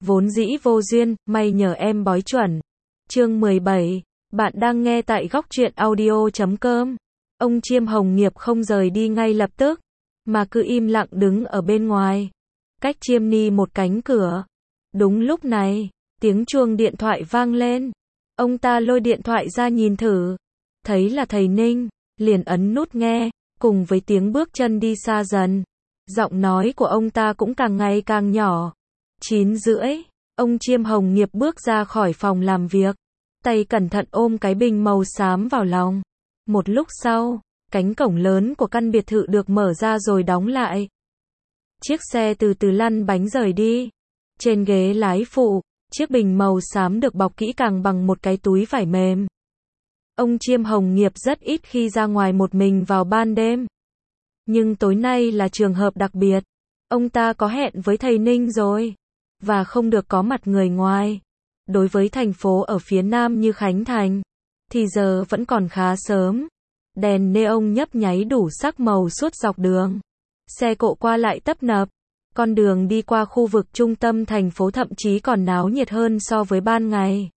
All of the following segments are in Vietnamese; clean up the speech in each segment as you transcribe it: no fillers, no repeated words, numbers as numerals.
Vốn dĩ vô duyên, may nhờ em bói chuẩn. Chương 17. Bạn đang nghe tại góc truyện audio.com. Ông Chiêm Hồng Nghiệp không rời đi ngay lập tức, mà cứ im lặng đứng ở bên ngoài, cách Chiêm Ni một cánh cửa. Đúng lúc này, tiếng chuông điện thoại vang lên. Ông ta lôi điện thoại ra nhìn thử, thấy là thầy Ninh, liền ấn nút nghe, cùng với tiếng bước chân đi xa dần. Giọng nói của ông ta cũng càng ngày càng nhỏ. 9:30, ông Chiêm Hồng Nghiệp bước ra khỏi phòng làm việc, tay cẩn thận ôm cái bình màu xám vào lòng. Một lúc sau, cánh cổng lớn của căn biệt thự được mở ra rồi đóng lại. Chiếc xe từ từ lăn bánh rời đi. Trên ghế lái phụ, chiếc bình màu xám được bọc kỹ càng bằng một cái túi vải mềm. Ông Chiêm Hồng Nghiệp rất ít khi ra ngoài một mình vào ban đêm. Nhưng tối nay là trường hợp đặc biệt. Ông ta có hẹn với thầy Ninh rồi, và không được có mặt người ngoài. Đối với thành phố ở phía nam như Khánh Thành, thì giờ vẫn còn khá sớm. Đèn neon nhấp nháy đủ sắc màu suốt dọc đường. Xe cộ qua lại tấp nập. Con đường đi qua khu vực trung tâm thành phố thậm chí còn náo nhiệt hơn so với ban ngày.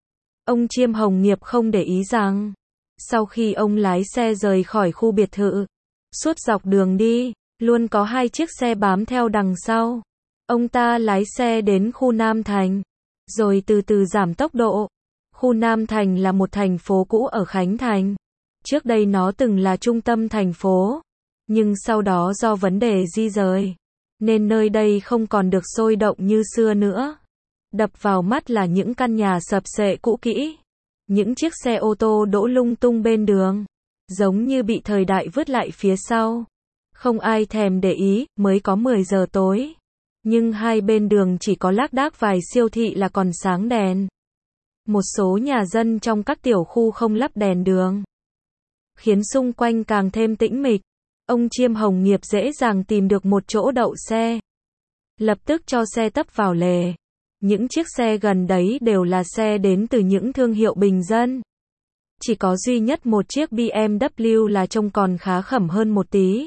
Ông Chiêm Hồng Nghiệp không để ý rằng, sau khi ông lái xe rời khỏi khu biệt thự, suốt dọc đường đi, luôn có hai chiếc xe bám theo đằng sau. Ông ta lái xe đến khu Nam Thành, rồi từ từ giảm tốc độ. Khu Nam Thành là một thành phố cũ ở Khánh Thành. Trước đây nó từng là trung tâm thành phố, nhưng sau đó do vấn đề di dời, nên nơi đây không còn được sôi động như xưa nữa. Đập vào mắt là những căn nhà sập xệ cũ kỹ, những chiếc xe ô tô đỗ lung tung bên đường, giống như bị thời đại vứt lại phía sau. Không ai thèm để ý, mới có 10 giờ tối. Nhưng hai bên đường chỉ có lác đác vài siêu thị là còn sáng đèn. Một số nhà dân trong các tiểu khu không lắp đèn đường, khiến xung quanh càng thêm tĩnh mịch. Ông Chiêm Hồng Nghiệp dễ dàng tìm được một chỗ đậu xe. Lập tức cho xe tấp vào lề. Những chiếc xe gần đấy đều là xe đến từ những thương hiệu bình dân. Chỉ có duy nhất một chiếc BMW là trông còn khá khẩm hơn một tí.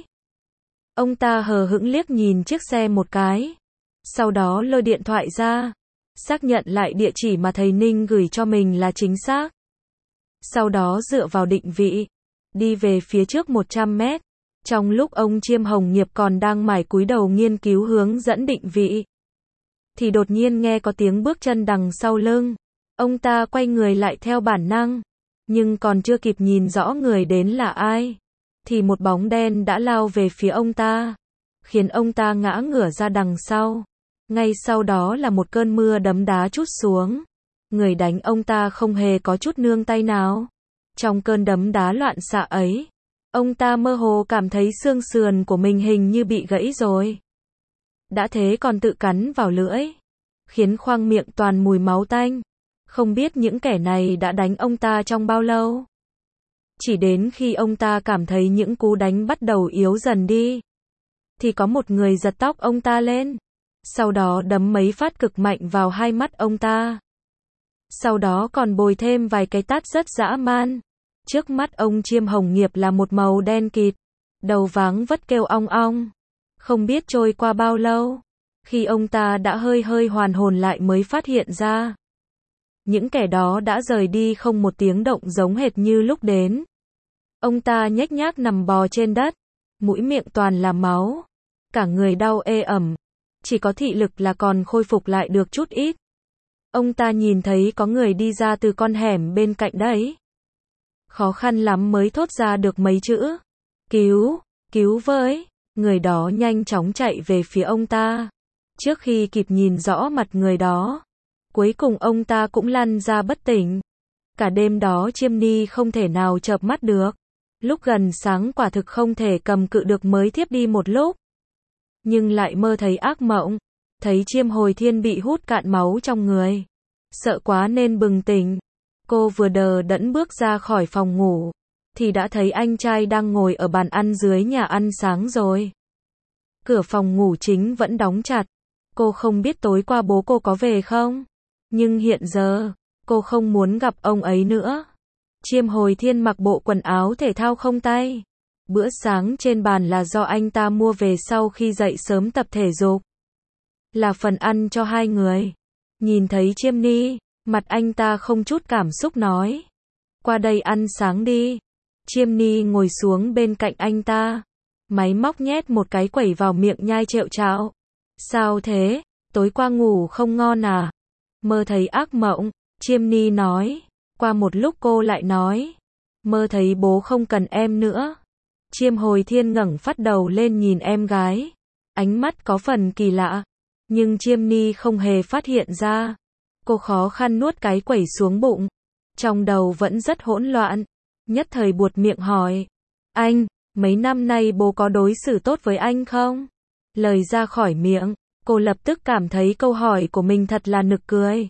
Ông ta hờ hững liếc nhìn chiếc xe một cái, sau đó lôi điện thoại ra, xác nhận lại địa chỉ mà thầy Ninh gửi cho mình là chính xác. Sau đó dựa vào định vị, đi về phía trước 100 mét. Trong lúc ông Chiêm Hồng Nghiệp còn đang mải cúi đầu nghiên cứu hướng dẫn định vị, thì đột nhiên nghe có tiếng bước chân đằng sau lưng. Ông ta quay người lại theo bản năng, nhưng còn chưa kịp nhìn rõ người đến là ai, thì một bóng đen đã lao về phía ông ta, khiến ông ta ngã ngửa ra đằng sau. Ngay sau đó là một cơn mưa đấm đá trút xuống. Người đánh ông ta không hề có chút nương tay nào. Trong cơn đấm đá loạn xạ ấy, ông ta mơ hồ cảm thấy xương sườn của mình hình như bị gãy rồi. Đã thế còn tự cắn vào lưỡi, khiến khoang miệng toàn mùi máu tanh. Không biết những kẻ này đã đánh ông ta trong bao lâu. Chỉ đến khi ông ta cảm thấy những cú đánh bắt đầu yếu dần đi, thì có một người giật tóc ông ta lên, sau đó đấm mấy phát cực mạnh vào hai mắt ông ta. Sau đó còn bồi thêm vài cái tát rất dã man. Trước mắt ông Chiêm Hồng Nghiệp là một màu đen kịt, đầu váng vất kêu ong ong. Không biết trôi qua bao lâu, khi ông ta đã hơi hoàn hồn lại mới phát hiện ra, những kẻ đó đã rời đi không một tiếng động giống hệt như lúc đến. Ông ta nhếch nhác nằm bò trên đất, mũi miệng toàn là máu, cả người đau ê ẩm, chỉ có thị lực là còn khôi phục lại được chút ít. Ông ta nhìn thấy có người đi ra từ con hẻm bên cạnh đấy. Khó khăn lắm mới thốt ra được mấy chữ: cứu, cứu với. Người đó nhanh chóng chạy về phía ông ta. Trước khi kịp nhìn rõ mặt người đó, cuối cùng ông ta cũng lăn ra bất tỉnh. Cả đêm đó Chiêm Ni không thể nào chợp mắt được. Lúc gần sáng quả thực không thể cầm cự được mới thiếp đi một lúc. Nhưng lại mơ thấy ác mộng, thấy Chiêm Hồi Thiên bị hút cạn máu trong người. Sợ quá nên bừng tỉnh. Cô vừa đờ đẫn bước ra khỏi phòng ngủ, thì đã thấy anh trai đang ngồi ở bàn ăn dưới nhà ăn sáng rồi. Cửa phòng ngủ chính vẫn đóng chặt. Cô không biết tối qua bố cô có về không, nhưng hiện giờ, cô không muốn gặp ông ấy nữa. Chiêm Hồi Thiên mặc bộ quần áo thể thao không tay. Bữa sáng trên bàn là do anh ta mua về sau khi dậy sớm tập thể dục. Là phần ăn cho hai người. Nhìn thấy Chiêm Ni, mặt anh ta không chút cảm xúc nói. Qua đây ăn sáng đi. Chiêm Ni ngồi xuống bên cạnh anh ta. Máy móc nhét một cái quẩy vào miệng nhai trẹo trạo. Sao thế? Tối qua ngủ không ngon à? Mơ thấy ác mộng, Chiêm Ni nói. Qua một lúc cô lại nói. Mơ thấy bố không cần em nữa. Chiêm Hồi Thiên ngẩng phát đầu lên nhìn em gái. Ánh mắt có phần kỳ lạ. Nhưng Chiêm Ni không hề phát hiện ra. Cô khó khăn nuốt cái quẩy xuống bụng. Trong đầu vẫn rất hỗn loạn. Nhất thời buột miệng hỏi. Anh, mấy năm nay bố có đối xử tốt với anh không? Lời ra khỏi miệng, cô lập tức cảm thấy câu hỏi của mình thật là nực cười.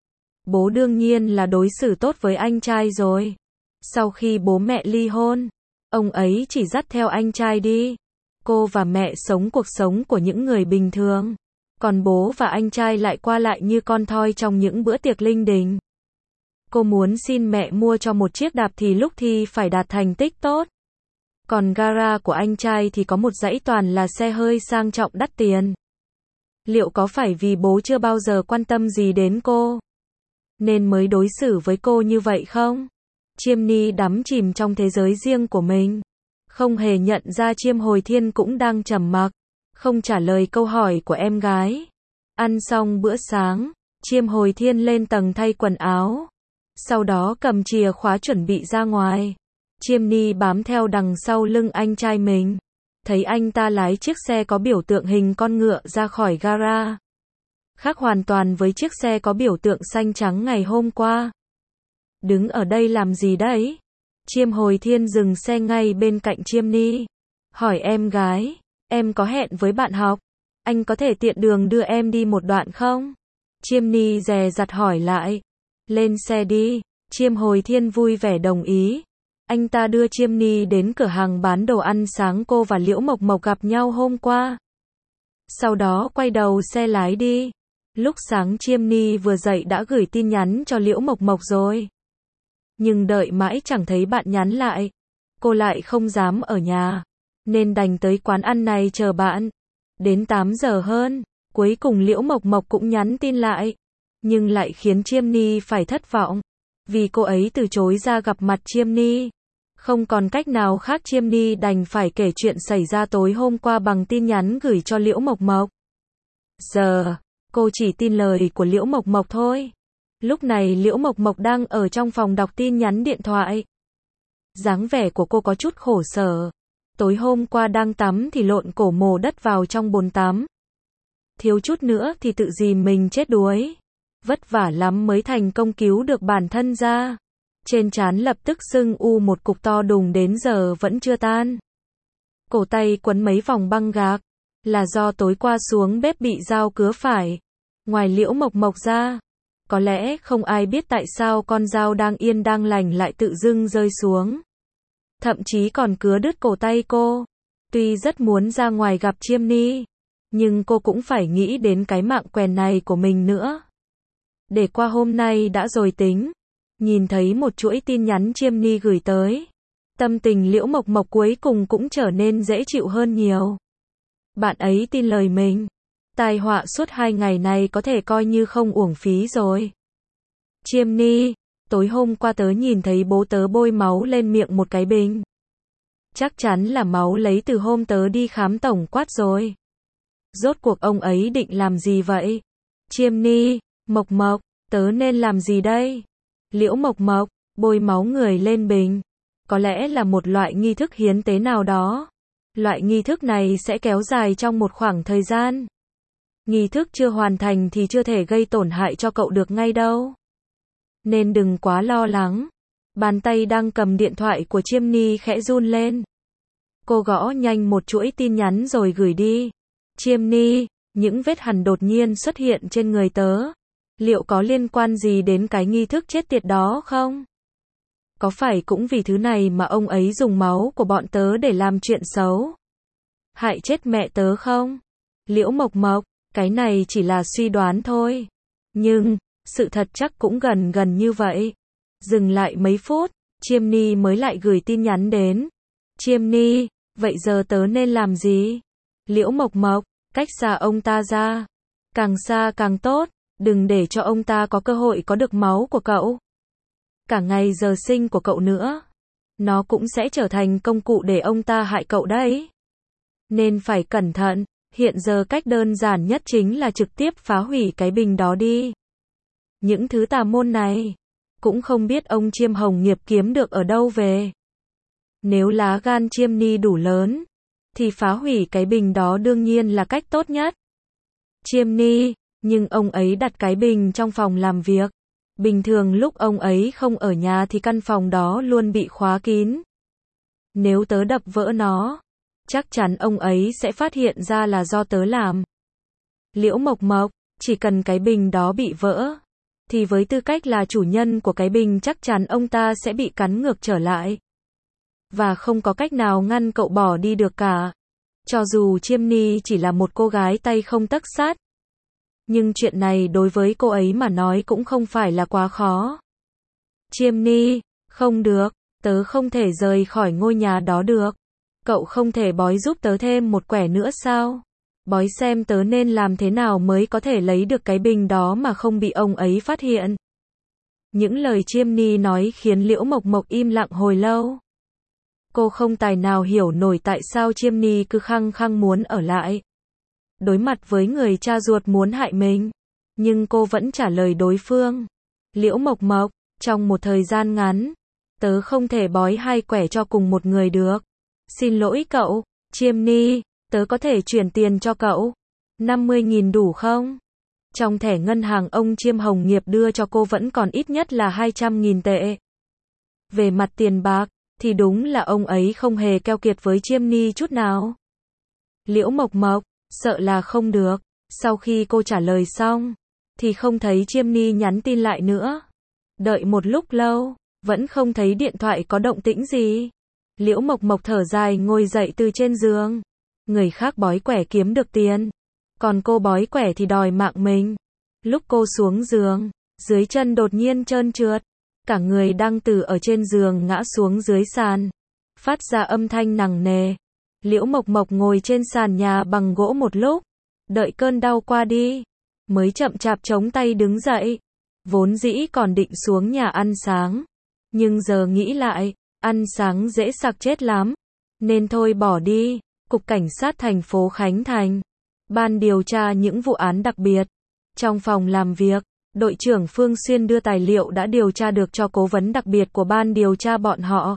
Bố đương nhiên là đối xử tốt với anh trai rồi. Sau khi bố mẹ ly hôn, ông ấy chỉ dắt theo anh trai đi. Cô và mẹ sống cuộc sống của những người bình thường. Còn bố và anh trai lại qua lại như con thoi trong những bữa tiệc linh đình. Cô muốn xin mẹ mua cho một chiếc đạp thì lúc thi phải đạt thành tích tốt. Còn gara của anh trai thì có một dãy toàn là xe hơi sang trọng đắt tiền. Liệu có phải vì bố chưa bao giờ quan tâm gì đến cô, nên mới đối xử với cô như vậy không? Chiêm Ni đắm chìm trong thế giới riêng của mình. Không hề nhận ra Chiêm Hồi Thiên cũng đang trầm mặc, không trả lời câu hỏi của em gái. Ăn xong bữa sáng, Chiêm Hồi Thiên lên tầng thay quần áo. Sau đó cầm chìa khóa chuẩn bị ra ngoài. Chiêm Ni bám theo đằng sau lưng anh trai mình. Thấy anh ta lái chiếc xe có biểu tượng hình con ngựa ra khỏi gara. Khác hoàn toàn với chiếc xe có biểu tượng xanh trắng ngày hôm qua. Đứng ở đây làm gì đấy? Chiêm Hồi Thiên dừng xe ngay bên cạnh Chiêm Ni. Hỏi em gái, em có hẹn với bạn học? Anh có thể tiện đường đưa em đi một đoạn không? Chiêm Ni dè dặt hỏi lại. Lên xe đi. Chiêm Hồi Thiên vui vẻ đồng ý. Anh ta đưa Chiêm Ni đến cửa hàng bán đồ ăn sáng cô và Liễu Mộc Mộc gặp nhau hôm qua. Sau đó quay đầu xe lái đi. Lúc sáng Chiêm Ni vừa dậy đã gửi tin nhắn cho Liễu Mộc Mộc rồi. Nhưng đợi mãi chẳng thấy bạn nhắn lại. Cô lại không dám ở nhà, nên đành tới quán ăn này chờ bạn. Đến 8 giờ hơn, cuối cùng Liễu Mộc Mộc cũng nhắn tin lại. Nhưng lại khiến Chiêm Ni phải thất vọng. Vì cô ấy từ chối ra gặp mặt Chiêm Ni. Không còn cách nào khác, Chiêm Ni đành phải kể chuyện xảy ra tối hôm qua bằng tin nhắn gửi cho Liễu Mộc Mộc. Giờ, cô chỉ tin lời của Liễu Mộc Mộc thôi. Lúc này Liễu Mộc Mộc đang ở trong phòng đọc tin nhắn điện thoại. Dáng vẻ của cô có chút khổ sở. Tối hôm qua đang tắm thì lộn cổ mồ đất vào trong bồn tắm. Thiếu chút nữa thì tự dìm mình chết đuối. Vất vả lắm mới thành công cứu được bản thân ra. Trên trán lập tức sưng u một cục to đùng đến giờ vẫn chưa tan. Cổ tay quấn mấy vòng băng gạc. Là do tối qua xuống bếp bị dao cứa phải. Ngoài Liễu Mộc Mộc ra, có lẽ không ai biết tại sao con dao đang yên đang lành lại tự dưng rơi xuống. Thậm chí còn cứa đứt cổ tay cô. Tuy rất muốn ra ngoài gặp Chiêm Ni, nhưng cô cũng phải nghĩ đến cái mạng quèn này của mình nữa. Để qua hôm nay đã rồi tính. Nhìn thấy một chuỗi tin nhắn Chiêm Ni gửi tới. Tâm tình Liễu Mộc Mộc cuối cùng cũng trở nên dễ chịu hơn nhiều. Bạn ấy tin lời mình. Tai họa suốt 2 ngày này có thể coi như không uổng phí rồi. Chiêm Ni, tối hôm qua tớ nhìn thấy bố tớ bôi máu lên miệng một cái bình. Chắc chắn là máu lấy từ hôm tớ đi khám tổng quát rồi. Rốt cuộc ông ấy định làm gì vậy? Chiêm Ni, Mộc Mộc, tớ nên làm gì đây? Liễu Mộc Mộc, bôi máu người lên bình. Có lẽ là một loại nghi thức hiến tế nào đó. Loại nghi thức này sẽ kéo dài trong một khoảng thời gian. Nghi thức chưa hoàn thành thì chưa thể gây tổn hại cho cậu được ngay đâu. Nên đừng quá lo lắng. Bàn tay đang cầm điện thoại của Chiêm Ni khẽ run lên. Cô gõ nhanh một chuỗi tin nhắn rồi gửi đi. Chiêm Ni, những vết hằn đột nhiên xuất hiện trên người tớ. Liệu có liên quan gì đến cái nghi thức chết tiệt đó không? Có phải cũng vì thứ này mà ông ấy dùng máu của bọn tớ để làm chuyện xấu? Hại chết mẹ tớ không? Liễu Mộc Mộc, cái này chỉ là suy đoán thôi. Nhưng, sự thật chắc cũng gần như vậy. Dừng lại mấy phút, Chiêm Ni mới lại gửi tin nhắn đến. Chiêm Ni, vậy giờ tớ nên làm gì? Liễu Mộc Mộc, cách xa ông ta ra. Càng xa càng tốt. Đừng để cho ông ta có cơ hội có được máu của cậu. Cả ngày giờ sinh của cậu nữa. Nó cũng sẽ trở thành công cụ để ông ta hại cậu đấy. Nên phải cẩn thận. Hiện giờ cách đơn giản nhất chính là trực tiếp phá hủy cái bình đó đi. Những thứ tà môn này, cũng không biết ông Chiêm Hồng Nghiệp kiếm được ở đâu về. Nếu lá gan Chiêm Ni đủ lớn, thì phá hủy cái bình đó đương nhiên là cách tốt nhất. Chiêm Ni, nhưng ông ấy đặt cái bình trong phòng làm việc. Bình thường lúc ông ấy không ở nhà thì căn phòng đó luôn bị khóa kín. Nếu tớ đập vỡ nó, chắc chắn ông ấy sẽ phát hiện ra là do tớ làm. Liễu Mộc Mộc, chỉ cần cái bình đó bị vỡ, thì với tư cách là chủ nhân của cái bình chắc chắn ông ta sẽ bị cắn ngược trở lại. Và không có cách nào ngăn cậu bỏ đi được cả. Cho dù Chiêm Ni chỉ là một cô gái tay không tấc sắt. Nhưng chuyện này đối với cô ấy mà nói cũng không phải là quá khó. Chiêm Ni, không được, tớ không thể rời khỏi ngôi nhà đó được. Cậu không thể bói giúp tớ thêm một quẻ nữa sao? Bói xem tớ nên làm thế nào mới có thể lấy được cái bình đó mà không bị ông ấy phát hiện. Những lời Chiêm Ni nói khiến Liễu Mộc Mộc im lặng hồi lâu. Cô không tài nào hiểu nổi tại sao Chiêm Ni cứ khăng khăng muốn ở lại. Đối mặt với người cha ruột muốn hại mình. Nhưng cô vẫn trả lời đối phương. Liễu Mộc Mộc, trong một thời gian ngắn, tớ không thể bói hai quẻ cho cùng một người được. Xin lỗi cậu, Chiêm Ni, tớ có thể chuyển tiền cho cậu. 50.000 đủ không? Trong thẻ ngân hàng ông Chiêm Hồng Nghiệp đưa cho cô vẫn còn ít nhất là 200.000 tệ. Về mặt tiền bạc, thì đúng là ông ấy không hề keo kiệt với Chiêm Ni chút nào. Liễu Mộc Mộc, sợ là không được. Sau khi cô trả lời xong, thì không thấy Chiêm Ni nhắn tin lại nữa. Đợi một lúc lâu, vẫn không thấy điện thoại có động tĩnh gì. Liễu Mộc Mộc thở dài ngồi dậy từ trên giường. Người khác bói quẻ kiếm được tiền, còn cô bói quẻ thì đòi mạng mình. Lúc cô xuống giường, dưới chân đột nhiên trơn trượt. Cả người đang từ ở trên giường ngã xuống dưới sàn, phát ra âm thanh nặng nề. Liễu Mộc Mộc ngồi trên sàn nhà bằng gỗ một lúc, đợi cơn đau qua đi, mới chậm chạp chống tay đứng dậy. Vốn dĩ còn định xuống nhà ăn sáng, nhưng giờ nghĩ lại, ăn sáng dễ sặc chết lắm, nên thôi bỏ đi. Cục Cảnh sát thành phố Khánh Thành, Ban điều tra những vụ án đặc biệt. Trong phòng làm việc, đội trưởng Phương Xuyên đưa tài liệu đã điều tra được cho cố vấn đặc biệt của ban điều tra bọn họ.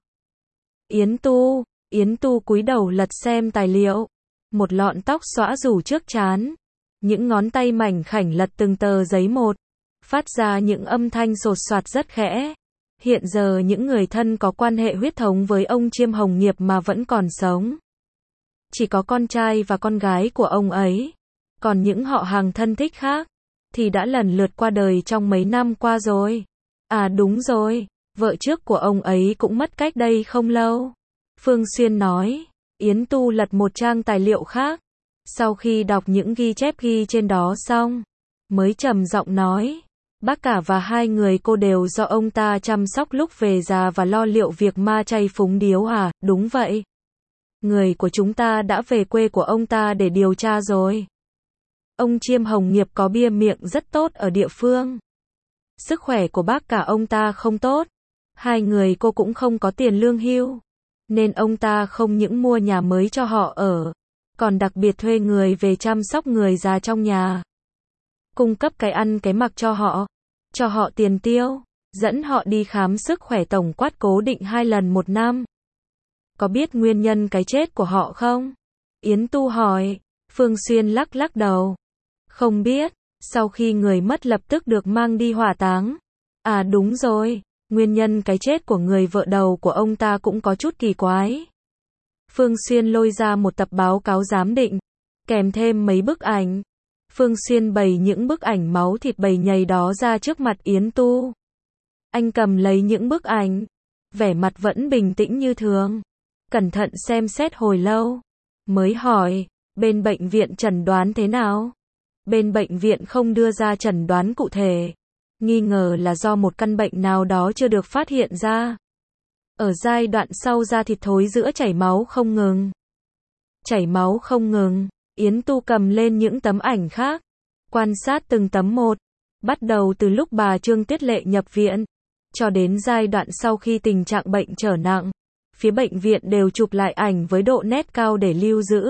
Yến Tu cúi đầu lật xem tài liệu. Một lọn tóc xõa rủ trước trán. Những ngón tay mảnh khảnh lật từng tờ giấy một. Phát ra những âm thanh sột soạt rất khẽ. Hiện giờ những người thân có quan hệ huyết thống với ông Chiêm Hồng Nghiệp mà vẫn còn sống. Chỉ có con trai và con gái của ông ấy. Còn những họ hàng thân thích khác, thì đã lần lượt qua đời trong mấy năm qua rồi. À đúng rồi, vợ trước của ông ấy cũng mất cách đây không lâu. Phương Xuyên nói. Yến Tu lật một trang tài liệu khác. Sau khi đọc những ghi chép ghi trên đó xong, mới trầm giọng nói. Bác cả và hai người cô đều do ông ta chăm sóc lúc về già và lo liệu việc ma chay phúng điếu à? Đúng vậy. Người của chúng ta đã về quê của ông ta để điều tra rồi. Ông Chiêm Hồng Nghiệp có bia miệng rất tốt ở địa phương. Sức khỏe của bác cả ông ta không tốt. Hai người cô cũng không có tiền lương hưu. Nên ông ta không những mua nhà mới cho họ ở, còn đặc biệt thuê người về chăm sóc người già trong nhà. Cung cấp cái ăn cái mặc cho họ tiền tiêu, dẫn họ đi khám sức khỏe tổng quát cố định 2 lần một năm. Có biết nguyên nhân cái chết của họ không? Yến Tu hỏi. Phương Xuyên lắc lắc đầu. Không biết. Sau khi người mất lập tức được mang đi hỏa táng. À đúng rồi, nguyên nhân cái chết của người vợ đầu của ông ta cũng có chút kỳ quái. Phương Xuyên lôi ra một tập báo cáo giám định, kèm thêm mấy bức ảnh. Phương Xuyên bày những bức ảnh máu thịt bầy nhầy đó ra trước mặt Yến Tu. Anh cầm lấy những bức ảnh, vẻ mặt vẫn bình tĩnh như thường, cẩn thận xem xét hồi lâu, mới hỏi, bên bệnh viện chẩn đoán thế nào? Bên bệnh viện không đưa ra chẩn đoán cụ thể, nghi ngờ là do một căn bệnh nào đó chưa được phát hiện ra. Ở giai đoạn sau da thịt thối rữa chảy máu không ngừng. Chảy máu không ngừng, Yến Tu cầm lên những tấm ảnh khác, quan sát từng tấm một. Bắt đầu từ lúc bà Trương Tuyết Lệ nhập viện, cho đến giai đoạn sau khi tình trạng bệnh trở nặng, phía bệnh viện đều chụp lại ảnh với độ nét cao để lưu giữ.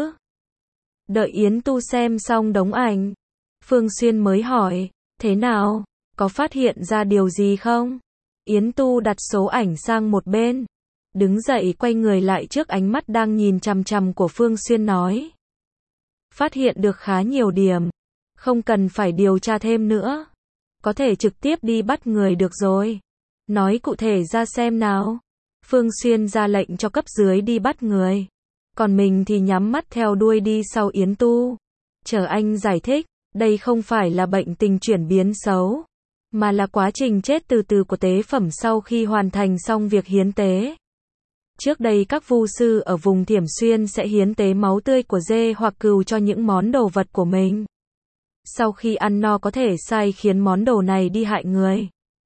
Đợi Yến Tu xem xong đống ảnh, Phương Xuyên mới hỏi, thế nào, có phát hiện ra điều gì không? Yến Tu đặt số ảnh sang một bên, đứng dậy quay người lại trước ánh mắt đang nhìn chằm chằm của Phương Xuyên nói. Phát hiện được khá nhiều điểm, không cần phải điều tra thêm nữa. Có thể trực tiếp đi bắt người được rồi. Nói cụ thể ra xem nào. Phương Xuyên ra lệnh cho cấp dưới đi bắt người. Còn mình thì nhắm mắt theo đuôi đi sau Yến Tu. Chờ anh giải thích, đây không phải là bệnh tình chuyển biến xấu, mà là quá trình chết từ từ của tế phẩm sau khi hoàn thành xong việc hiến tế. Trước đây các vu sư ở vùng Thiểm Xuyên sẽ hiến tế máu tươi của dê hoặc cừu cho những món đồ vật của mình. Sau khi ăn no có thể sai khiến món đồ này đi hại người.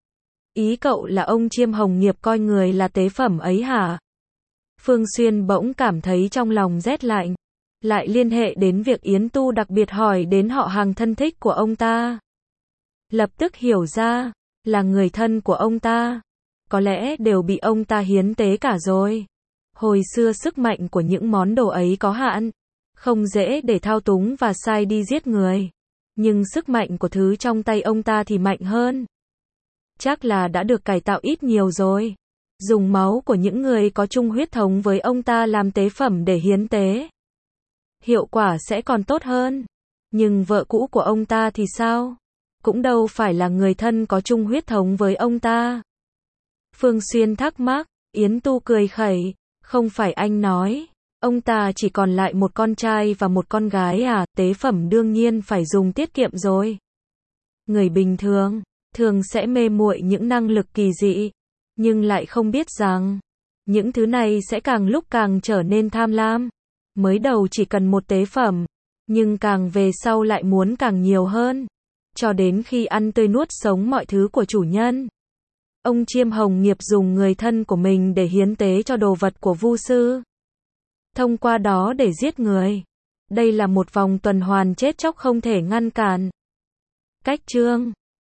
Ý cậu là ông Chiêm Hồng Nghiệp coi người là tế phẩm ấy hả? Phương Xuyên bỗng cảm thấy trong lòng rét lạnh. Lại liên hệ đến việc Yến Tu đặc biệt hỏi đến họ hàng thân thích của ông ta. Lập tức hiểu ra, là người thân của ông ta. Có lẽ đều bị ông ta hiến tế cả rồi. Hồi xưa sức mạnh của những món đồ ấy có hạn, không dễ để thao túng và sai đi giết người. Nhưng sức mạnh của thứ trong tay ông ta thì mạnh hơn. Chắc là đã được cải tạo ít nhiều rồi. Dùng máu của những người có chung huyết thống với ông ta làm tế phẩm để hiến tế. Hiệu quả sẽ còn tốt hơn. Nhưng vợ cũ của ông ta thì sao? Cũng đâu phải là người thân có chung huyết thống với ông ta. Phương Xuyên thắc mắc, Yến Tu cười khẩy, không phải anh nói, ông ta chỉ còn lại một con trai và một con gái à, tế phẩm đương nhiên phải dùng tiết kiệm rồi. Người bình thường, thường sẽ mê muội những năng lực kỳ dị, nhưng lại không biết rằng, những thứ này sẽ càng lúc càng trở nên tham lam. Mới đầu chỉ cần một tế phẩm, nhưng càng về sau lại muốn càng nhiều hơn, cho đến khi ăn tươi nuốt sống mọi thứ của chủ nhân. Ông Chiêm Hồng Nghiệp dùng người thân của mình để hiến tế cho đồ vật của vu sư. Thông qua đó để giết người. Đây là một vòng tuần hoàn chết chóc không thể ngăn cản. Cách chương